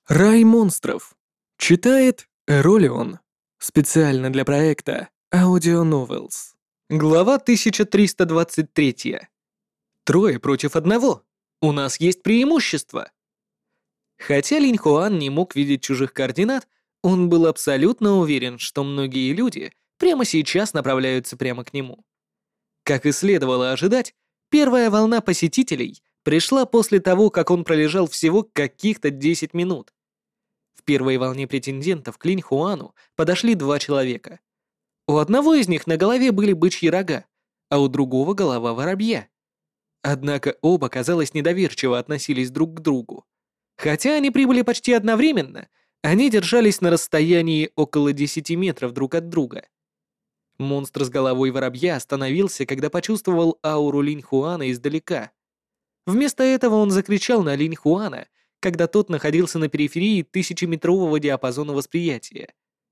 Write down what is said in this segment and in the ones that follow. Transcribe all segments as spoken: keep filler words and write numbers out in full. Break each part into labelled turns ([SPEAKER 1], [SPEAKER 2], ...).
[SPEAKER 1] Рай монстров. Читает Эролион. Специально для проекта Audio Novels. Глава тысяча триста двадцать три. Трое против одного. У нас есть преимущество. Хотя Линь Хуан не мог видеть чужих координат, он был абсолютно уверен, что многие люди прямо сейчас направляются прямо к нему. Как и следовало ожидать, первая волна посетителей пришла после того, как он пролежал всего каких-то десять минут. В первой волне претендентов к Линь Хуану подошли два человека. У одного из них на голове были бычьи рога, а у другого голова воробья. Однако оба, казалось, недоверчиво относились друг к другу. Хотя они прибыли почти одновременно, они держались на расстоянии около десяти метров друг от друга. Монстр с головой воробья остановился, когда почувствовал ауру Линь Хуана издалека. Вместо этого он закричал на Линь Хуана, когда тот находился на периферии тысячеметрового диапазона восприятия.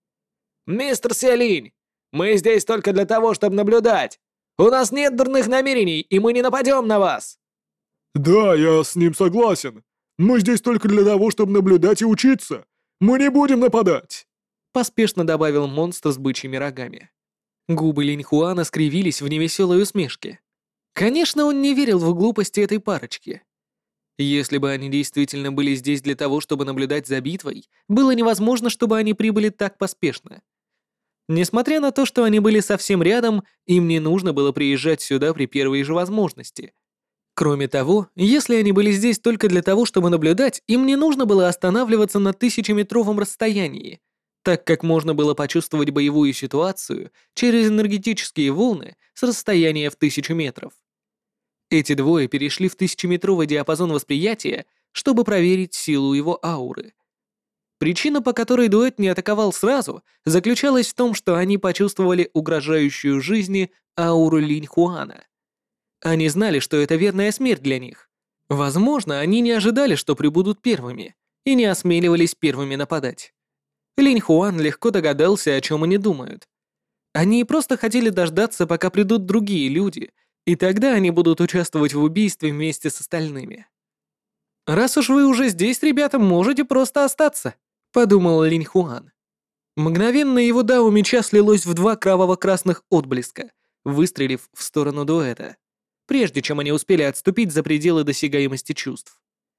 [SPEAKER 2] «Мистер Сиалинь, мы здесь только для того, чтобы наблюдать. У нас нет дурных намерений, и мы не нападем на вас!»
[SPEAKER 3] «Да, я с ним согласен. Мы здесь только для того, чтобы наблюдать и учиться. Мы не будем нападать!»
[SPEAKER 1] Поспешно добавил монстр с бычьими рогами. Губы Линь Хуана скривились в невеселой усмешке. Конечно, он не верил в глупости этой парочки. Если бы они действительно были здесь для того, чтобы наблюдать за битвой, было невозможно, чтобы они прибыли так поспешно. Несмотря на то, что они были совсем рядом, им не нужно было приезжать сюда при первой же возможности. Кроме того, если они были здесь только для того, чтобы наблюдать, им не нужно было останавливаться на тысячеметровом расстоянии, так как можно было почувствовать боевую ситуацию через энергетические волны с расстояния в тысячу метров. Эти двое перешли в тысячеметровый диапазон восприятия, чтобы проверить силу его ауры. Причина, по которой дуэт не атаковал сразу, заключалась в том, что они почувствовали угрожающую жизни ауру Линь Хуана. Они знали, что это верная смерть для них. Возможно, они не ожидали, что прибудут первыми, и не осмеливались первыми нападать. Линь Хуан легко догадался, о чем они думают. Они просто хотели дождаться, пока придут другие люди, и тогда они будут участвовать в убийстве вместе с остальными. «Раз уж вы уже здесь, ребята, можете просто остаться», — подумал Линь Хуан. Мгновенно его дао меча слилось в два кроваво-красных отблеска, выстрелив в сторону дуэта, прежде чем они успели отступить за пределы досягаемости чувств.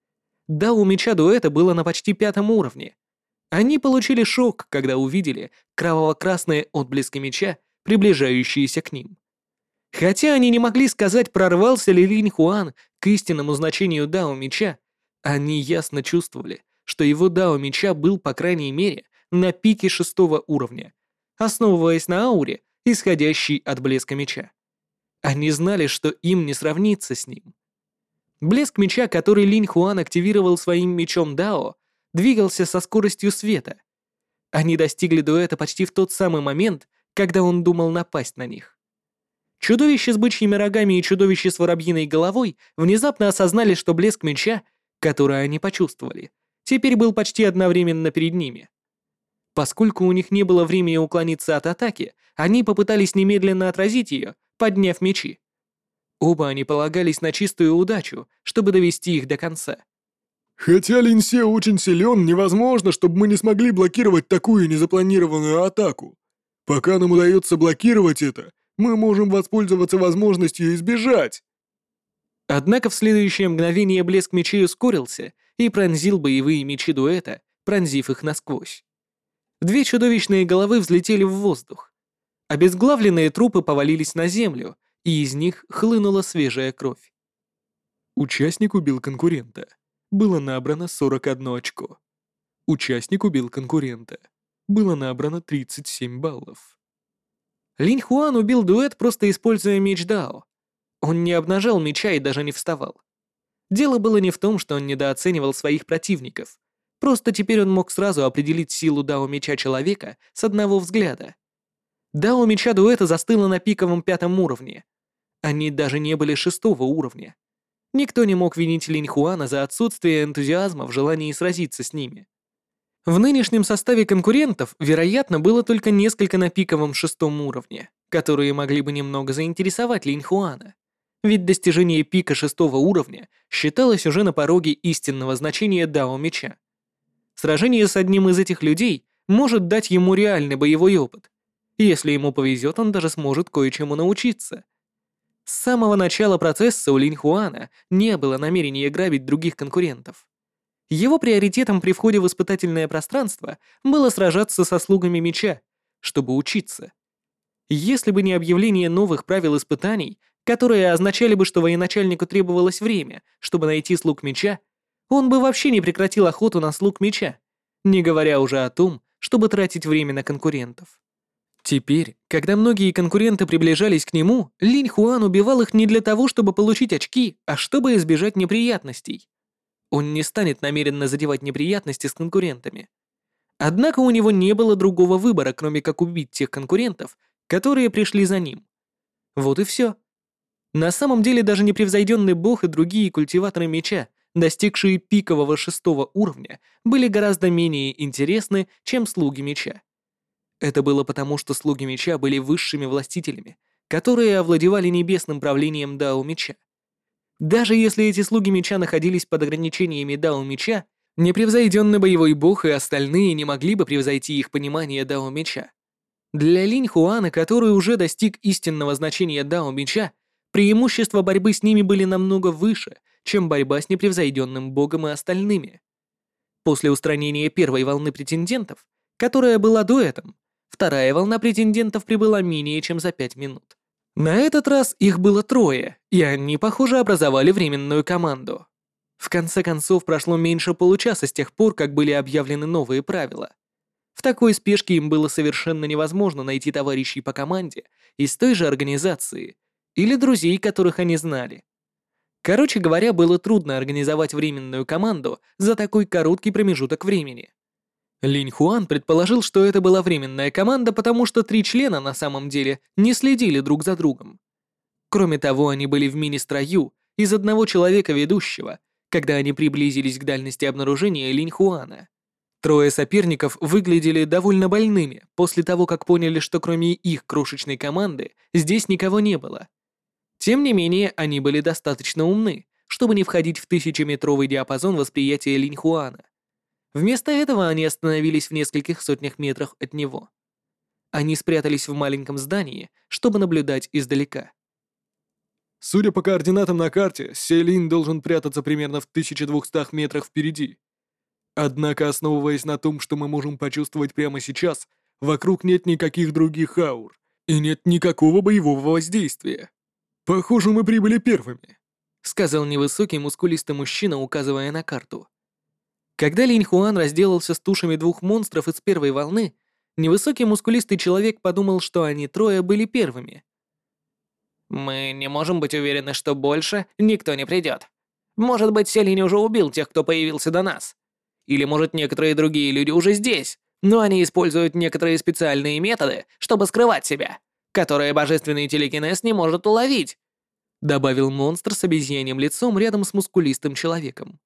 [SPEAKER 1] Дао меча дуэта было на почти пятом уровне. Они получили шок, когда увидели кроваво-красные отблески меча, приближающиеся к ним. Хотя они не могли сказать, прорвался ли Линь Хуан к истинному значению дао меча, они ясно чувствовали, что его дао меча был, по крайней мере, на пике шестого уровня, основываясь на ауре, исходящей от блеска меча. Они знали, что им не сравниться с ним. Блеск меча, который Линь Хуан активировал своим мечом дао, двигался со скоростью света. Они достигли дуэта почти в тот самый момент, когда он думал напасть на них. Чудовище с бычьими рогами и чудовище с воробьиной головой внезапно осознали, что блеск меча, который они почувствовали, теперь был почти одновременно перед ними. Поскольку у них не было времени уклониться от атаки, они попытались немедленно отразить ее, подняв мечи. Оба они полагались на чистую удачу, чтобы довести их до конца.
[SPEAKER 3] «Хотя Линсе очень силен, невозможно, чтобы мы не смогли блокировать такую незапланированную атаку. Пока нам удается блокировать это, мы можем воспользоваться возможностью и избежать».
[SPEAKER 1] Однако в следующее мгновение блеск мечей ускорился и пронзил боевые мечи дуэта, пронзив их насквозь. Две чудовищные головы взлетели в воздух. Обезглавленные трупы повалились на землю, и из них хлынула свежая кровь. Участник убил конкурента. Было набрано сорок одно очко. Участник убил конкурента. Было набрано тридцать семь баллов. Линь Хуан убил дуэт, просто используя меч дао. Он не обнажал меча и даже не вставал. Дело было не в том, что он недооценивал своих противников. Просто теперь он мог сразу определить силу дао меча человека с одного взгляда. Дао меча дуэта застыло на пиковом пятом уровне. Они даже не были шестого уровня. Никто не мог винить Линь Хуана за отсутствие энтузиазма в желании сразиться с ними. В нынешнем составе конкурентов, вероятно, было только несколько на пиковом шестом уровне, которые могли бы немного заинтересовать Линь Хуана. Ведь достижение пика шестого уровня считалось уже на пороге истинного значения дао меча. Сражение с одним из этих людей может дать ему реальный боевой опыт. Если ему повезет, он даже сможет кое-чему научиться. С самого начала процесса у Линь Хуана не было намерения грабить других конкурентов. Его приоритетом при входе в испытательное пространство было сражаться со слугами меча, чтобы учиться. Если бы не объявление новых правил испытаний, которые означали бы, что военачальнику требовалось время, чтобы найти слуг меча, он бы вообще не прекратил охоту на слуг меча, не говоря уже о том, чтобы тратить время на конкурентов. Теперь, когда многие конкуренты приближались к нему, Линь Хуан убивал их не для того, чтобы получить очки, а чтобы избежать неприятностей. Он не станет намеренно задевать неприятности с конкурентами. Однако у него не было другого выбора, кроме как убить тех конкурентов, которые пришли за ним. Вот и все. На самом деле даже непревзойденный бог и другие культиваторы меча, достигшие пикового шестого уровня, были гораздо менее интересны, чем слуги меча. Это было потому, что слуги меча были высшими властителями, которые овладевали небесным правлением Дао меча. Даже если эти слуги меча находились под ограничениями Дао меча, непревзойденный боевой бог и остальные не могли бы превзойти их понимание Дао меча. Для Линь Хуана, который уже достиг истинного значения Дао меча, преимущества борьбы с ними были намного выше, чем борьба с непревзойденным богом и остальными. После устранения первой волны претендентов, которая была до этого, вторая волна претендентов прибыла менее чем за пять минут. На этот раз их было трое, и они, похоже, образовали временную команду. В конце концов, прошло меньше получаса с тех пор, как были объявлены новые правила. В такой спешке им было совершенно невозможно найти товарищей по команде из той же организации или друзей, которых они знали. Короче говоря, было трудно организовать временную команду за такой короткий промежуток времени. Линь Хуан предположил, что это была временная команда, потому что три члена на самом деле не следили друг за другом. Кроме того, они были в мини-строю из одного человека ведущего, когда они приблизились к дальности обнаружения Линь Хуана. Трое соперников выглядели довольно больными после того, как поняли, что кроме их крошечной команды здесь никого не было. Тем не менее, они были достаточно умны, чтобы не входить в тысячеметровый диапазон восприятия Линь Хуана. Вместо этого они остановились в нескольких сотнях метрах от него. Они спрятались в маленьком здании, чтобы наблюдать издалека.
[SPEAKER 3] Судя по координатам на карте, Селин должен прятаться примерно в тысяче двухстах метрах впереди. Однако, основываясь на том, что мы можем почувствовать прямо сейчас, вокруг нет никаких других аур, и нет никакого боевого воздействия. Похоже, мы прибыли первыми,
[SPEAKER 1] сказал невысокий мускулистый мужчина, указывая на карту. Когда Линь Хуан разделался с тушами двух монстров из первой волны, невысокий мускулистый человек подумал, что они трое были первыми.
[SPEAKER 2] «Мы не можем быть уверены, что больше никто не придет. Может быть, Селинь уже убил тех, кто появился до нас. Или, может, некоторые другие люди уже здесь, но они используют некоторые специальные методы, чтобы скрывать себя, которые божественный телекинез не может уловить», добавил монстр с обезьяньим лицом рядом с мускулистым человеком.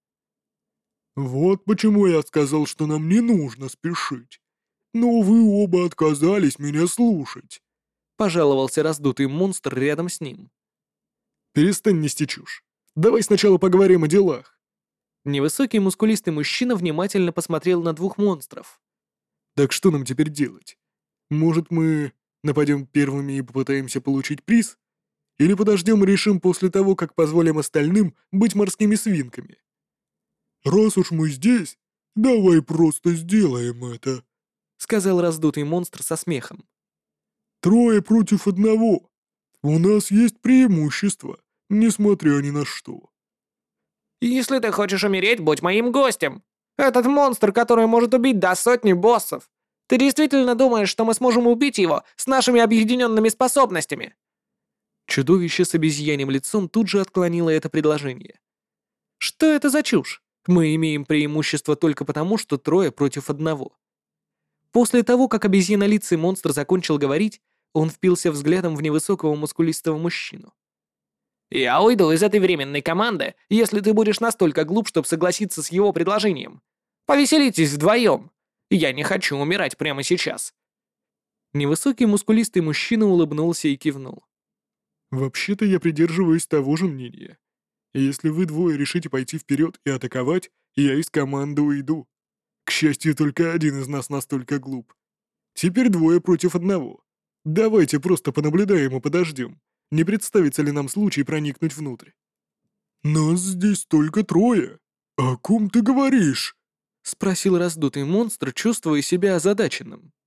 [SPEAKER 3] «Вот почему я сказал, что нам не нужно спешить. Но вы оба отказались меня слушать»,
[SPEAKER 1] — пожаловался раздутый монстр рядом с ним.
[SPEAKER 3] «Перестань нести чушь. Давай сначала поговорим о делах».
[SPEAKER 1] Невысокий мускулистый мужчина внимательно посмотрел на двух монстров.
[SPEAKER 3] «Так что нам теперь делать? Может, мы нападем первыми и попытаемся получить приз? Или подождем и решим после того, как позволим остальным быть морскими свинками? Раз уж мы здесь, давай просто сделаем это», —
[SPEAKER 1] сказал раздутый монстр со смехом.
[SPEAKER 3] «Трое против одного. У нас есть преимущество, несмотря ни на что».
[SPEAKER 2] «Если ты хочешь умереть, будь моим гостем. Этот монстр, который может убить до сотни боссов. Ты действительно думаешь, что мы сможем убить его с нашими объединенными способностями?»
[SPEAKER 1] Чудовище с обезьяньим лицом тут же отклонило это предложение. «Что это за чушь? Мы имеем преимущество только потому, что трое против одного». После того, как обезьянолицый монстр закончил говорить, он впился взглядом в невысокого мускулистого мужчину.
[SPEAKER 2] «Я уйду из этой временной команды, если ты будешь настолько глуп, чтобы согласиться с его предложением. Повеселитесь вдвоем. Я не хочу умирать прямо сейчас».
[SPEAKER 1] Невысокий мускулистый мужчина улыбнулся и кивнул.
[SPEAKER 3] «Вообще-то я придерживаюсь того же мнения. Если вы двое решите пойти вперед и атаковать, я из команды уйду. К счастью, только один из нас настолько глуп. Теперь двое против одного. Давайте просто понаблюдаем и подождем. Не представится ли нам случай проникнуть внутрь? Нас здесь только трое. О ком ты говоришь?
[SPEAKER 1] — спросил раздутый монстр, чувствуя себя озадаченным.